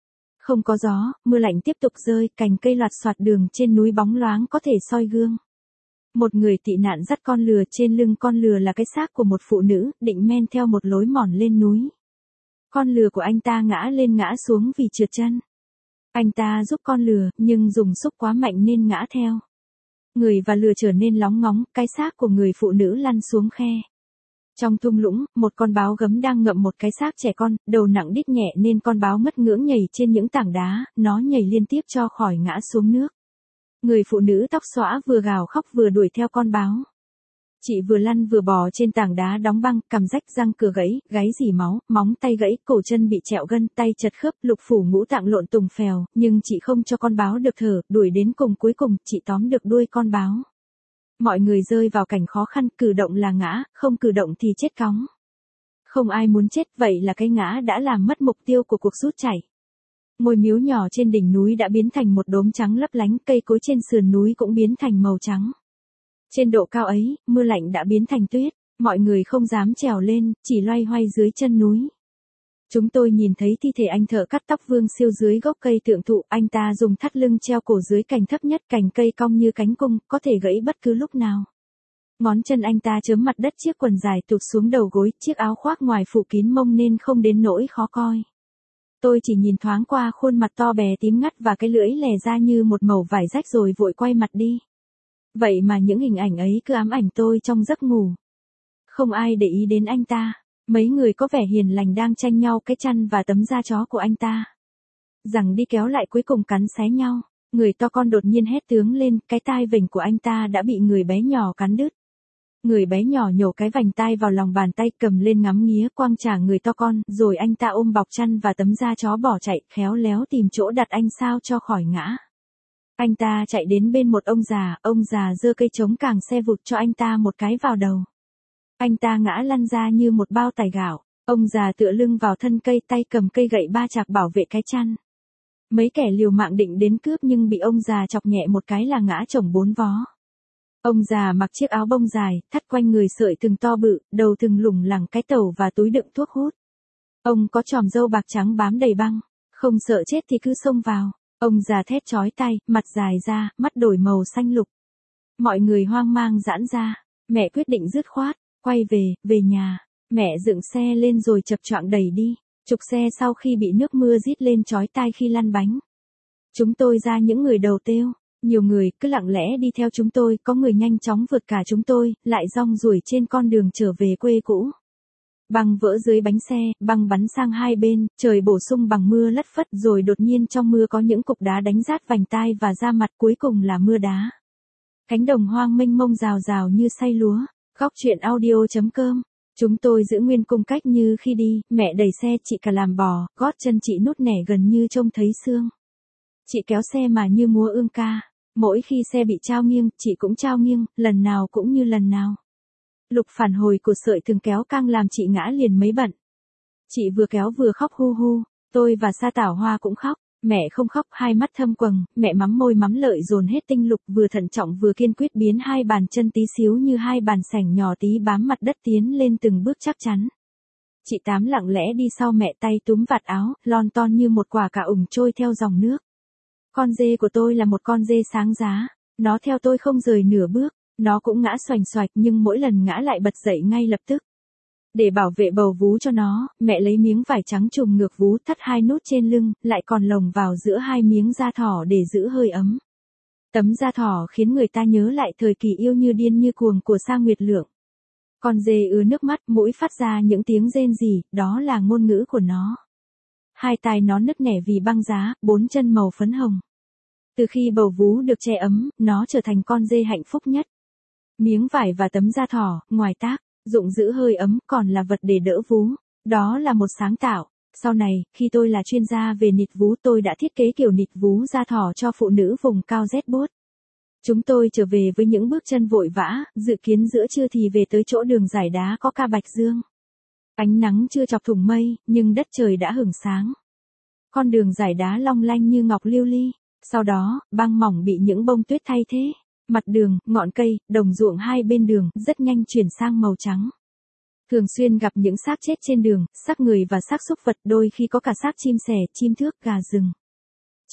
[SPEAKER 1] Không có gió, mưa lạnh tiếp tục rơi, cành cây loạt soạt, đường trên núi bóng loáng có thể soi gương. Một người tị nạn dắt con lừa, trên lưng con lừa là cái xác của một phụ nữ, định men theo một lối mòn lên núi. Con lừa của anh ta ngã lên ngã xuống vì trượt chân. Anh ta giúp con lừa, nhưng dùng xúc quá mạnh nên ngã theo. Người và lừa trở nên lóng ngóng, cái xác của người phụ nữ lăn xuống khe. Trong thung lũng, một con báo gấm đang ngậm một cái xác trẻ con, đầu nặng đít nhẹ nên con báo mất ngưỡng nhảy trên những tảng đá, nó nhảy liên tiếp cho khỏi ngã xuống nước. Người phụ nữ tóc xõa vừa gào khóc vừa đuổi theo con báo. Chị vừa lăn vừa bò trên tảng đá đóng băng, cằm rách, răng cửa gãy, gáy rỉ máu, móng tay gãy, cổ chân bị trẹo gân, tay chật khớp, lục phủ ngũ tạng lộn tùng phèo, nhưng chị không cho con báo được thở, đuổi đến cùng cuối cùng, chị tóm được đuôi con báo. Mọi người rơi vào cảnh khó khăn, cử động là ngã, không cử động thì chết cóng. Không ai muốn chết, vậy là cái ngã đã làm mất mục tiêu của cuộc rút chảy. Ngôi miếu nhỏ trên đỉnh núi đã biến thành một đốm trắng lấp lánh, cây cối trên sườn núi cũng biến thành màu trắng. Trên độ cao ấy, mưa lạnh đã biến thành tuyết, mọi người không dám trèo lên, chỉ loay hoay dưới chân núi. Chúng tôi nhìn thấy thi thể anh thợ cắt tóc Vương Siêu dưới gốc cây tượng thụ, anh ta dùng thắt lưng treo cổ dưới cành thấp nhất, cành cây cong như cánh cung, có thể gãy bất cứ lúc nào. Ngón chân anh ta chớm mặt đất, chiếc quần dài tụt xuống đầu gối, chiếc áo khoác ngoài phủ kín mông nên không đến nỗi khó coi. Tôi chỉ nhìn thoáng qua khuôn mặt to bè tím ngắt và cái lưỡi lè ra như một mẩu vải rách rồi vội quay mặt đi. Vậy mà những hình ảnh ấy cứ ám ảnh tôi trong giấc ngủ. Không ai để ý đến anh ta. Mấy người có vẻ hiền lành đang tranh nhau cái chăn và tấm da chó của anh ta. Rằng đi kéo lại cuối cùng cắn xé nhau. Người to con đột nhiên hét tướng lên, cái tai vểnh của anh ta đã bị người bé nhỏ cắn đứt. Người bé nhỏ nhổ cái vành tai vào lòng bàn tay, cầm lên ngắm nghía, quăng trả người to con, rồi anh ta ôm bọc chăn và tấm da chó bỏ chạy, khéo léo tìm chỗ đặt anh sao cho khỏi ngã. Anh ta chạy đến bên một ông già, ông già giơ cây trống càng xe vụt cho anh ta một cái vào đầu. Anh ta ngã lăn ra như một bao tải gạo, ông già tựa lưng vào thân cây, tay cầm cây gậy ba chạc bảo vệ cái chăn. Mấy kẻ liều mạng định đến cướp nhưng bị ông già chọc nhẹ một cái là ngã chồng bốn vó. Ông già mặc chiếc áo bông dài, thắt quanh người sợi thừng to bự, đầu thừng lủng lẳng cái tàu và túi đựng thuốc hút. Ông có chòm râu bạc trắng bám đầy băng, không sợ chết thì cứ xông vào. Ông già thét chói tai, mặt dài ra, mắt đổi màu xanh lục. Mọi người hoang mang giãn ra, mẹ quyết định dứt khoát, quay về, về nhà. Mẹ dựng xe lên rồi chập choạng đẩy đi, trục xe sau khi bị nước mưa rít lên chói tai khi lăn bánh. Chúng tôi ra những người đầu têu, nhiều người cứ lặng lẽ đi theo chúng tôi, có người nhanh chóng vượt cả chúng tôi, lại rong ruổi trên con đường trở về quê cũ. Băng vỡ dưới bánh xe, băng bắn sang hai bên, trời bổ sung bằng mưa lất phất, rồi đột nhiên trong mưa có những cục đá đánh rát vành tai và da mặt, cuối cùng là mưa đá. Cánh đồng hoang mênh mông rào rào như xay lúa. Góc chuyện audio chấm com. Chúng tôi giữ nguyên cung cách như khi đi, mẹ đẩy xe, chị cả làm bò, gót chân chị nút nẻ gần như trông thấy xương. Chị kéo xe mà như múa ương ca. Mỗi khi xe bị trao nghiêng, chị cũng trao nghiêng, lần nào cũng như lần nào. Lục phản hồi của sợi thừng kéo căng làm chị ngã liền mấy bận. Chị vừa kéo vừa khóc hu hu, tôi và Sa Tảo Hoa cũng khóc. Mẹ không khóc, hai mắt thâm quầng, mẹ mắm môi mắm lợi dồn hết tinh lực, vừa thận trọng vừa kiên quyết biến hai bàn chân tí xíu như hai bàn sảnh nhỏ tí bám mặt đất tiến lên từng bước chắc chắn. Chị Tám lặng lẽ đi sau mẹ, tay túm vạt áo, lon ton như một quả cà ủng trôi theo dòng nước. Con dê của tôi là một con dê sáng giá, nó theo tôi không rời nửa bước, nó cũng ngã xoành xoạch nhưng mỗi lần ngã lại bật dậy ngay lập tức. Để bảo vệ bầu vú cho nó, mẹ lấy miếng vải trắng trùm ngược vú, thắt hai nút trên lưng, lại còn lồng vào giữa hai miếng da thỏ để giữ hơi ấm. Tấm da thỏ khiến người ta nhớ lại thời kỳ yêu như điên như cuồng của Sa Nguyệt Lượng. Con dê ứa nước mắt, mũi phát ra những tiếng rên rỉ, đó là ngôn ngữ của nó. Hai tai nó nứt nẻ vì băng giá, bốn chân màu phấn hồng. Từ khi bầu vú được che ấm, nó trở thành con dê hạnh phúc nhất. Miếng vải và tấm da thỏ, ngoài tác dụng giữ hơi ấm, còn là vật để đỡ vú. Đó là một sáng tạo. Sau này, khi tôi là chuyên gia về nịt vú, tôi đã thiết kế kiểu nịt vú da thỏ cho phụ nữ vùng cao rét buốt. Chúng tôi trở về với những bước chân vội vã, dự kiến giữa trưa thì về tới chỗ đường giải đá có ca bạch dương. Ánh nắng chưa chọc thủng mây, nhưng đất trời đã hửng sáng. Con đường giải đá long lanh như ngọc lưu ly. Sau đó, băng mỏng bị những bông tuyết thay thế. Mặt đường, ngọn cây, đồng ruộng hai bên đường, rất nhanh chuyển sang màu trắng. Thường xuyên gặp những xác chết trên đường, xác người và xác súc vật, đôi khi có cả xác chim sẻ, chim thước, gà rừng.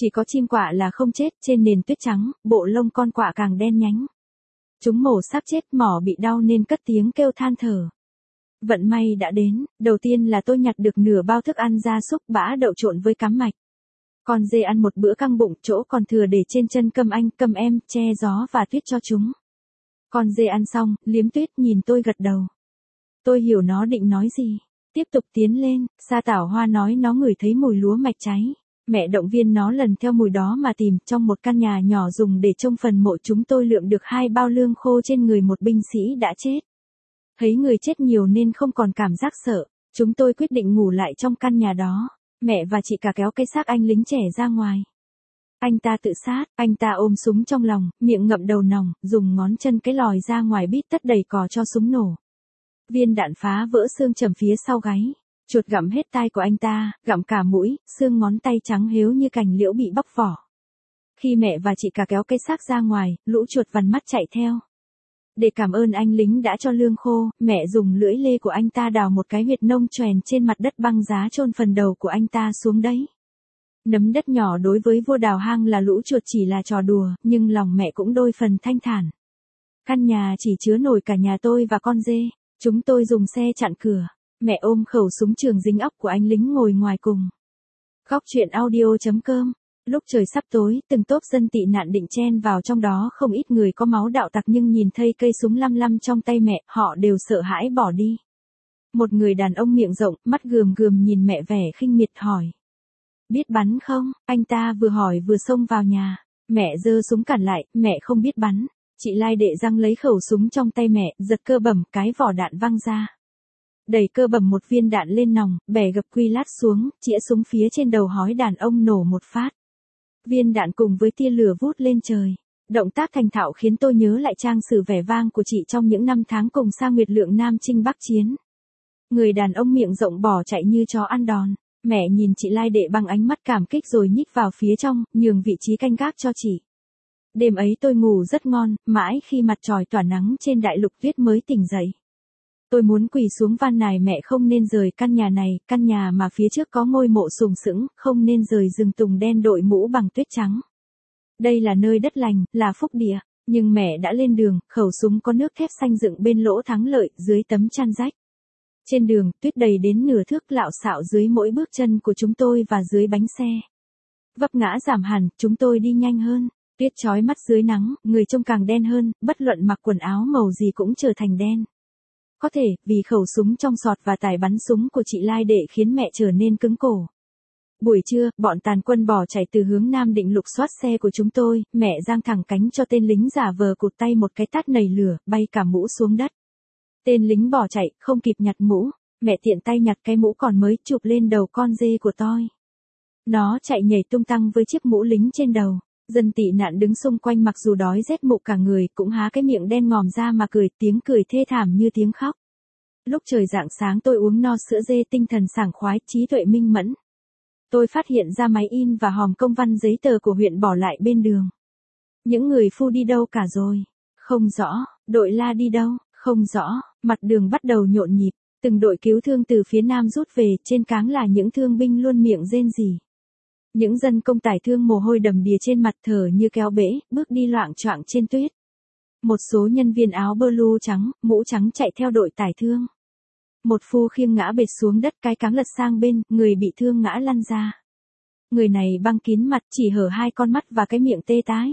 [SPEAKER 1] Chỉ có chim quạ là không chết, trên nền tuyết trắng, bộ lông con quạ càng đen nhánh. Chúng mổ sắp chết, mỏ bị đau nên cất tiếng kêu than thở. Vận may đã đến, đầu tiên là tôi nhặt được nửa bao thức ăn gia súc bã đậu trộn với cám mạch. Con dê ăn một bữa căng bụng, chỗ còn thừa để trên chân câm anh, câm em, che gió và tuyết cho chúng. Con dê ăn xong, liếm tuyết nhìn tôi gật đầu. Tôi hiểu nó định nói gì. Tiếp tục tiến lên, Sa Tảo Hoa nói nó ngửi thấy mùi lúa mạch cháy. Mẹ động viên nó lần theo mùi đó mà tìm, trong một căn nhà nhỏ dùng để trông phần mộ chúng tôi lượm được hai bao lương khô trên người một binh sĩ đã chết. Thấy người chết nhiều nên không còn cảm giác sợ, chúng tôi quyết định ngủ lại trong căn nhà đó. Mẹ và chị cả kéo cái xác anh lính trẻ ra ngoài. Anh ta tự sát, anh ta ôm súng trong lòng, miệng ngậm đầu nòng, dùng ngón chân cái lòi ra ngoài bít tất đầy cò cho súng nổ. Viên đạn phá vỡ xương chầm phía sau gáy. Chuột gặm hết tai của anh ta, gặm cả mũi, xương ngón tay trắng hếu như cành liễu bị bóc vỏ. Khi mẹ và chị cả kéo cái xác ra ngoài, lũ chuột vằn mắt chạy theo. Để cảm ơn anh lính đã cho lương khô, mẹ dùng lưỡi lê của anh ta đào một cái huyệt nông choèn trên mặt đất băng giá chôn phần đầu của anh ta xuống đấy. Nấm đất nhỏ đối với vua đào hang là lũ chuột chỉ là trò đùa, nhưng lòng mẹ cũng đôi phần thanh thản. Căn nhà chỉ chứa nổi cả nhà tôi và con dê. Chúng tôi dùng xe chặn cửa. Mẹ ôm khẩu súng trường dính óc của anh lính ngồi ngoài cùng. Góc chuyện audio chấm com. Lúc trời sắp tối, từng tốp dân tị nạn định chen vào trong đó, không ít người có máu đạo tặc nhưng nhìn thấy cây súng lăm lăm trong tay mẹ, họ đều sợ hãi bỏ đi. Một người đàn ông miệng rộng, mắt gườm gườm nhìn mẹ vẻ khinh miệt hỏi. Biết bắn không? Anh ta vừa hỏi vừa xông vào nhà. Mẹ giơ súng cản lại, mẹ không biết bắn. Chị Lai Đệ răng lấy khẩu súng trong tay mẹ, giật cơ bẩm, cái vỏ đạn văng ra. Đẩy cơ bẩm một viên đạn lên nòng, bẻ gập quy lát xuống, chĩa súng phía trên đầu hói đàn ông nổ một phát. Viên đạn cùng với tia lửa vút lên trời. Động tác thành thạo khiến tôi nhớ lại trang sử vẻ vang của chị trong những năm tháng cùng Sa Nguyệt Lượng Nam chinh Bắc chiến. Người đàn ông miệng rộng bỏ chạy như chó ăn đòn. Mẹ nhìn chị Lai Đệ bằng ánh mắt cảm kích rồi nhích vào phía trong, nhường vị trí canh gác cho chị. Đêm ấy tôi ngủ rất ngon, mãi khi mặt trời tỏa nắng trên đại lục tuyết mới tỉnh dậy. Tôi muốn quỳ xuống van nài mẹ không nên rời căn nhà này, căn nhà mà phía trước có ngôi mộ sùng sững, không nên rời rừng tùng đen đội mũ bằng tuyết trắng. Đây là nơi đất lành, là phúc địa, nhưng mẹ đã lên đường, khẩu súng có nước thép xanh dựng bên lỗ thắng lợi, dưới tấm chăn rách. Trên đường, tuyết đầy đến nửa thước lạo xạo dưới mỗi bước chân của chúng tôi và dưới bánh xe. Vấp ngã giảm hẳn, chúng tôi đi nhanh hơn. Tuyết chói mắt dưới nắng, người trông càng đen hơn, bất luận mặc quần áo màu gì cũng trở thành đen. Có thể, vì khẩu súng trong sọt và tải bắn súng của chị Lai Đệ khiến mẹ trở nên cứng cổ. Buổi trưa, bọn tàn quân bỏ chạy từ hướng nam định lục soát xe của chúng tôi, mẹ giang thẳng cánh cho tên lính giả vờ cụt tay một cái tát nảy lửa, bay cả mũ xuống đất. Tên lính bỏ chạy, không kịp nhặt mũ, mẹ tiện tay nhặt cái mũ còn mới chụp lên đầu con dê của tôi. Nó chạy nhảy tung tăng với chiếc mũ lính trên đầu. Dân tị nạn đứng xung quanh mặc dù đói rét mụ cả người, cũng há cái miệng đen ngòm ra mà cười, tiếng cười thê thảm như tiếng khóc. Lúc trời rạng sáng tôi uống no sữa dê, tinh thần sảng khoái, trí tuệ minh mẫn. Tôi phát hiện ra máy in và hòm công văn giấy tờ của huyện bỏ lại bên đường. Những người phu đi đâu cả rồi? Không rõ. Đội La đi đâu? Không rõ. Mặt đường bắt đầu nhộn nhịp, từng đội cứu thương từ phía nam rút về, trên cáng là những thương binh luôn miệng rên rỉ. Những dân công tải thương mồ hôi đầm đìa trên mặt, thở như kéo bể, bước đi loạng choạng trên tuyết. Một số nhân viên áo blue trắng, mũ trắng chạy theo đội tải thương. Một phu khiêng ngã bệt xuống đất, cái cáng lật sang bên, người bị thương ngã lăn ra. Người này băng kín mặt, chỉ hở hai con mắt và cái miệng tê tái.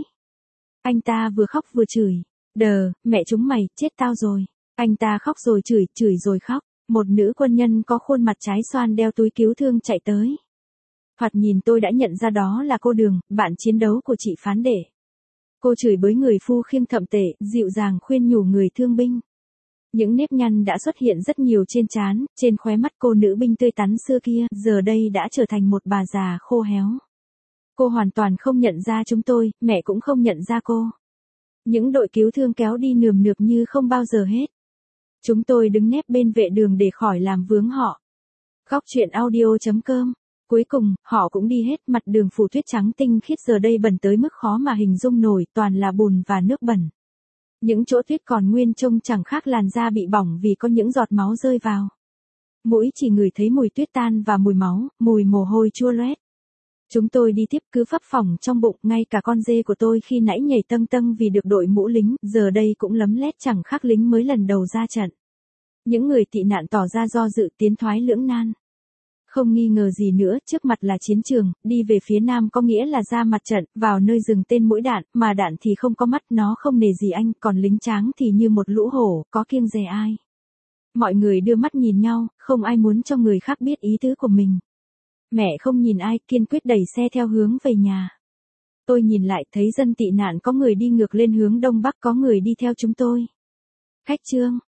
[SPEAKER 1] Anh ta vừa khóc vừa chửi. Đờ, mẹ chúng mày, chết tao rồi. Anh ta khóc rồi chửi, chửi rồi khóc. Một nữ quân nhân có khuôn mặt trái xoan đeo túi cứu thương chạy tới. Thoạt nhìn tôi đã nhận ra đó là cô Đường, bạn chiến đấu của chị Phán Đệ. Cô chửi bới người phu khiêng thậm tệ, dịu dàng khuyên nhủ người thương binh. Những nếp nhăn đã xuất hiện rất nhiều trên trán, trên khóe mắt cô nữ binh tươi tắn xưa kia, giờ đây đã trở thành một bà già khô héo. Cô hoàn toàn không nhận ra chúng tôi, mẹ cũng không nhận ra cô. Những đội cứu thương kéo đi nườm nượp như không bao giờ hết. Chúng tôi đứng nép bên vệ đường để khỏi làm vướng họ. Góc chuyện audio chấm com. Cuối cùng, họ cũng đi hết, mặt đường phủ tuyết trắng tinh khiết giờ đây bẩn tới mức khó mà hình dung nổi, toàn là bùn và nước bẩn. Những chỗ tuyết còn nguyên trông chẳng khác làn da bị bỏng vì có những giọt máu rơi vào. Mũi chỉ ngửi thấy mùi tuyết tan và mùi máu, mùi mồ hôi chua loét. Chúng tôi đi tiếp cứ phấp phỏng trong bụng, ngay cả con dê của tôi khi nãy nhảy tâng tâng vì được đội mũ lính, giờ đây cũng lấm lét chẳng khác lính mới lần đầu ra trận. Những người tị nạn tỏ ra do dự, tiến thoái lưỡng nan. Không nghi ngờ gì nữa, trước mặt là chiến trường, đi về phía nam có nghĩa là ra mặt trận, vào nơi dừng tên mũi đạn, mà đạn thì không có mắt, nó không nề gì anh, còn lính tráng thì như một lũ hổ, có kiêng dè ai. Mọi người đưa mắt nhìn nhau, không ai muốn cho người khác biết ý tứ của mình. Mẹ không nhìn ai, kiên quyết đẩy xe theo hướng về nhà. Tôi nhìn lại thấy dân tị nạn có người đi ngược lên hướng đông bắc, có người đi theo chúng tôi. Khách trương.